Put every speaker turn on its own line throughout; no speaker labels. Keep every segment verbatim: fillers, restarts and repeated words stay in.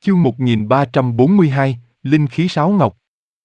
Chương một nghìn ba trăm bốn mươi hai, Linh khí sáo ngọc.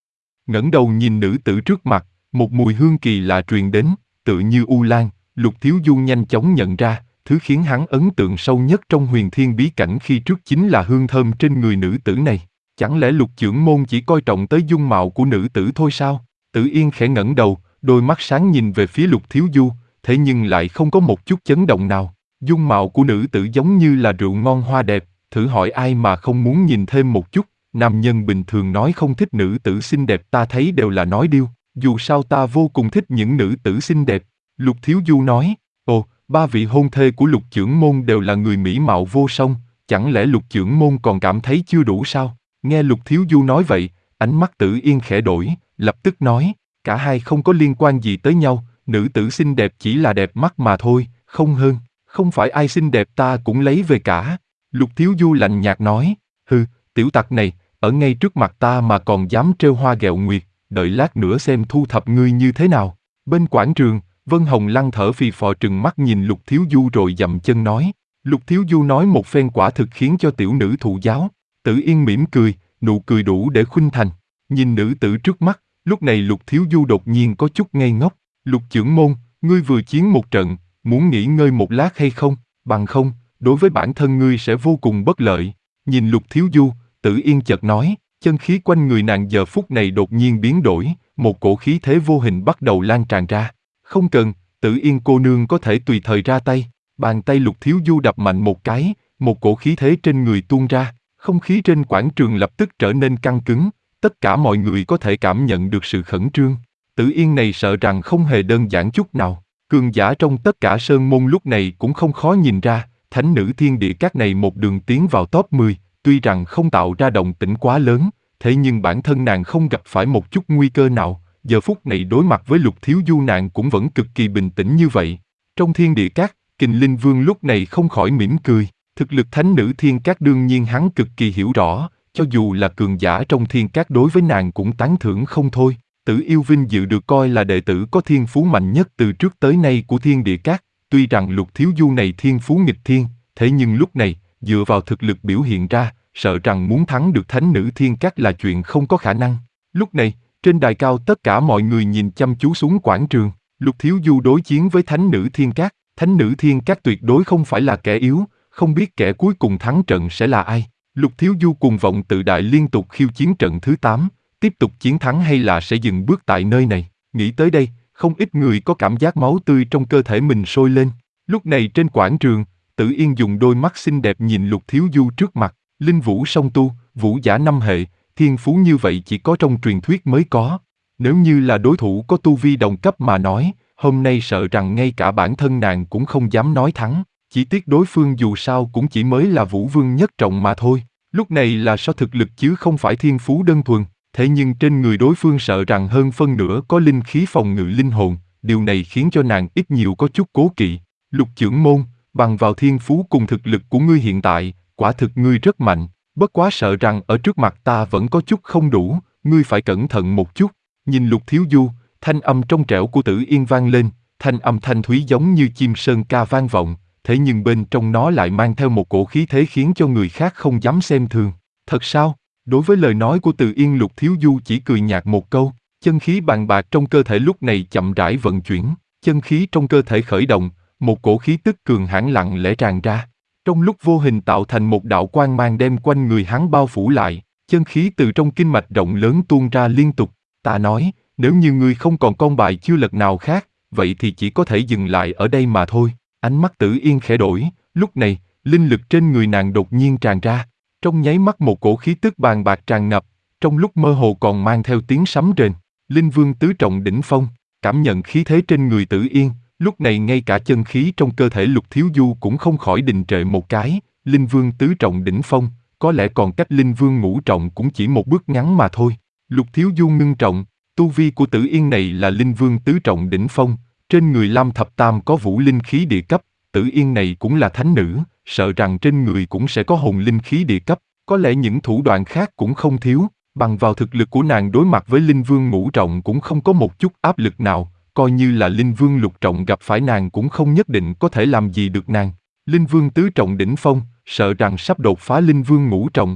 Ngẩng đầu nhìn nữ tử trước mặt, một mùi hương kỳ lạ truyền đến, tự như u lan. Lục Thiếu Du nhanh chóng nhận ra, thứ khiến hắn ấn tượng sâu nhất trong huyền thiên bí cảnh khi trước chính là hương thơm trên người nữ tử này. Chẳng lẽ Lục Chưởng Môn chỉ coi trọng tới dung mạo của nữ tử thôi sao? Tử Yên khẽ ngẩng đầu, đôi mắt sáng nhìn về phía Lục Thiếu Du, thế nhưng lại không có một chút chấn động nào. Dung mạo của nữ tử giống như là rượu ngon hoa đẹp, thử hỏi ai mà không muốn nhìn thêm một chút. Nam nhân bình thường nói không thích nữ tử xinh đẹp ta thấy đều là nói điêu, dù sao ta vô cùng thích những nữ tử xinh đẹp. Lục Thiếu Du nói, ồ, ba vị hôn thê của Lục Chưởng Môn đều là người mỹ mạo vô song, chẳng lẽ Lục Chưởng Môn còn cảm thấy chưa đủ sao? Nghe Lục Thiếu Du nói vậy, ánh mắt Tử Yên khẽ đổi, lập tức nói, cả hai không có liên quan gì tới nhau, nữ tử xinh đẹp chỉ là đẹp mắt mà thôi, không hơn, không phải ai xinh đẹp ta cũng lấy về cả. Lục Thiếu Du lạnh nhạt nói, hừ, tiểu tặc này, ở ngay trước mặt ta mà còn dám trêu hoa ghẹo nguyệt, đợi lát nữa xem thu thập ngươi như thế nào. Bên quảng trường, Vân Hồng Lăng thở phì phò trừng mắt nhìn Lục Thiếu Du rồi dậm chân nói. Lục Thiếu Du nói một phen quả thực khiến cho tiểu nữ thụ giáo. Tử Yên mỉm cười, nụ cười đủ để khuynh thành. Nhìn nữ tử trước mắt, lúc này Lục Thiếu Du đột nhiên có chút ngây ngốc. Lục Chưởng Môn, ngươi vừa chiến một trận, muốn nghỉ ngơi một lát hay không? Bằng không, đối với bản thân ngươi sẽ vô cùng bất lợi. Nhìn Lục Thiếu Du, Tử Yên chợt nói, chân khí quanh người nàng giờ phút này đột nhiên biến đổi, một cổ khí thế vô hình bắt đầu lan tràn ra. Không cần, Tử Yên cô nương có thể tùy thời ra tay. Bàn tay Lục Thiếu Du đập mạnh một cái, một cổ khí thế trên người tuôn ra, không khí trên quảng trường lập tức trở nên căng cứng, tất cả mọi người có thể cảm nhận được sự khẩn trương. Tử Yên này sợ rằng không hề đơn giản chút nào, cường giả trong tất cả sơn môn lúc này cũng không khó nhìn ra, thánh nữ thiên địa các này một đường tiến vào top mười, tuy rằng không tạo ra động tĩnh quá lớn, thế nhưng bản thân nàng không gặp phải một chút nguy cơ nào, giờ phút này đối mặt với Lục Thiếu Du nàng cũng vẫn cực kỳ bình tĩnh như vậy. Trong thiên địa các, Kình Linh Vương lúc này không khỏi mỉm cười, thực lực thánh nữ thiên các đương nhiên hắn cực kỳ hiểu rõ, cho dù là cường giả trong thiên các đối với nàng cũng tán thưởng không thôi. Tử Yêu Vinh Dự được coi là đệ tử có thiên phú mạnh nhất từ trước tới nay của thiên địa các, tuy rằng Lục Thiếu Du này thiên phú nghịch thiên, thế nhưng lúc này, dựa vào thực lực biểu hiện ra, sợ rằng muốn thắng được thánh nữ thiên các là chuyện không có khả năng. Lúc này, trên đài cao tất cả mọi người nhìn chăm chú xuống quảng trường, Lục Thiếu Du đối chiến với thánh nữ thiên các, thánh nữ thiên các tuyệt đối không phải là kẻ yếu, không biết kẻ cuối cùng thắng trận sẽ là ai. Lục Thiếu Du cùng vọng tự đại liên tục khiêu chiến trận thứ tám, tiếp tục chiến thắng hay là sẽ dừng bước tại nơi này. Nghĩ tới đây, không ít người có cảm giác máu tươi trong cơ thể mình sôi lên. Lúc này trên quảng trường, Tử Yên dùng đôi mắt xinh đẹp nhìn Lục Thiếu Du trước mặt, linh vũ song tu, vũ giả năm hệ, thiên phú như vậy chỉ có trong truyền thuyết mới có. Nếu như là đối thủ có tu vi đồng cấp mà nói, hôm nay sợ rằng ngay cả bản thân nàng cũng không dám nói thắng, chỉ tiếc đối phương dù sao cũng chỉ mới là vũ vương nhất trọng mà thôi. Lúc này là so thực lực chứ không phải thiên phú đơn thuần, thế nhưng trên người đối phương sợ rằng hơn phân nửa có linh khí phòng ngự linh hồn, điều này khiến cho nàng ít nhiều có chút cố kỵ. Lục Chưởng Môn, bằng vào thiên phú cùng thực lực của ngươi hiện tại, quả thực ngươi rất mạnh, bất quá sợ rằng ở trước mặt ta vẫn có chút không đủ, ngươi phải cẩn thận một chút. Nhìn Lục Thiếu Du, thanh âm trong trẻo của Tử Yên vang lên, thanh âm thanh thúy giống như chim sơn ca vang vọng, thế nhưng bên trong nó lại mang theo một cổ khí thế khiến cho người khác không dám xem thường. Thật sao? Đối với lời nói của Tử Yên, Lục Thiếu Du chỉ cười nhạt một câu, chân khí bàn bạc trong cơ thể lúc này chậm rãi vận chuyển, chân khí trong cơ thể khởi động, một cổ khí tức cường hãn lặng lẽ tràn ra. Trong lúc vô hình tạo thành một đạo quang mang đem quanh người hắn bao phủ lại, chân khí từ trong kinh mạch rộng lớn tuôn ra liên tục. Ta nói, nếu như ngươi không còn con bài chưa lật nào khác, vậy thì chỉ có thể dừng lại ở đây mà thôi. Ánh mắt Tử Yên khẽ đổi, lúc này, linh lực trên người nàng đột nhiên tràn ra. Trong nháy mắt một cổ khí tức bàn bạc tràn ngập, trong lúc mơ hồ còn mang theo tiếng sấm rền. Linh Vương tứ trọng đỉnh phong, cảm nhận khí thế trên người Tử Yên, lúc này ngay cả chân khí trong cơ thể Lục Thiếu Du cũng không khỏi đình trệ một cái. Linh Vương tứ trọng đỉnh phong, có lẽ còn cách Linh Vương ngũ trọng cũng chỉ một bước ngắn mà thôi. Lục Thiếu Du ngưng trọng, tu vi của Tử Yên này là Linh Vương tứ trọng đỉnh phong, trên người Lam Thập Tam có vũ linh khí địa cấp, Tử Yên này cũng là thánh nữ, sợ rằng trên người cũng sẽ có hồn linh khí địa cấp, có lẽ những thủ đoạn khác cũng không thiếu, bằng vào thực lực của nàng đối mặt với Linh Vương ngũ trọng cũng không có một chút áp lực nào, coi như là Linh Vương lục trọng gặp phải nàng cũng không nhất định có thể làm gì được nàng. Linh Vương tứ trọng đỉnh phong, sợ rằng sắp đột phá Linh Vương ngũ trọng.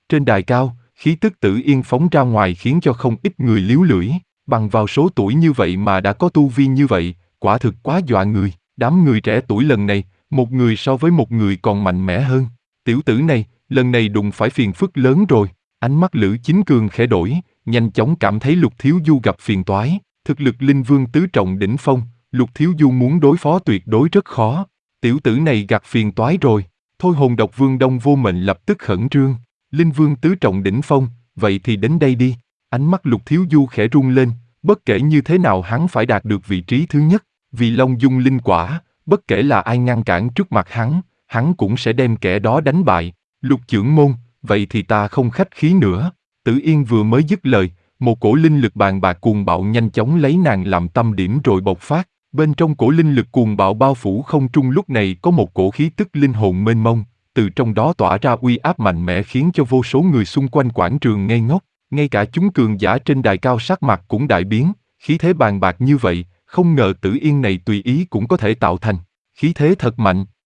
Trên đài cao, khí tức Tử Yên phóng ra ngoài khiến cho không ít người líu lưỡi, bằng vào số tuổi như vậy mà đã có tu vi như vậy, quả thực quá dọa người. Đám người trẻ tuổi lần này, một người so với một người còn mạnh mẽ hơn. Tiểu tử này, lần này đụng phải phiền phức lớn rồi. Ánh mắt Lữ Chính Cường khẽ đổi, nhanh chóng cảm thấy Lục Thiếu Du gặp phiền toái. Thực lực linh vương tứ trọng đỉnh phong, Lục Thiếu Du muốn đối phó tuyệt đối rất khó. Tiểu tử này gặp phiền toái rồi. Thôi hồn độc vương Đông Vô Mệnh lập tức khẩn trương. Linh vương tứ trọng đỉnh phong, vậy thì đến đây đi. Ánh mắt Lục Thiếu Du khẽ rung lên, bất kể như thế nào hắn phải đạt được vị trí thứ nhất. Vì Long Dung linh quả, bất kể là ai ngăn cản trước mặt hắn, hắn cũng sẽ đem kẻ đó đánh bại. Lục trưởng môn, vậy thì ta không khách khí nữa. Tử Yên vừa mới dứt lời, một cổ linh lực bàn bạc cuồng bạo nhanh chóng lấy nàng làm tâm điểm rồi bộc phát. Bên trong cổ linh lực cuồng bạo bao phủ không trung lúc này có một cổ khí tức linh hồn mênh mông, từ trong đó tỏa ra uy áp mạnh mẽ khiến cho vô số người xung quanh quảng trường ngây ngốc. Ngay cả chúng cường giả trên đài cao sắc mặt cũng đại biến, khí thế bàn bạc như vậy, không ngờ Tử Yên này tùy ý cũng có thể tạo thành. Khí thế thật mạnh.